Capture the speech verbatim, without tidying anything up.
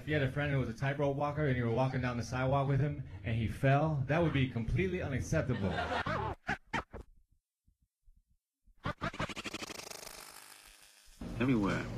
if you had a friend who was a tightrope walker and you were walking down the sidewalk with him and he fell, that would be completely unacceptable. Everywhere.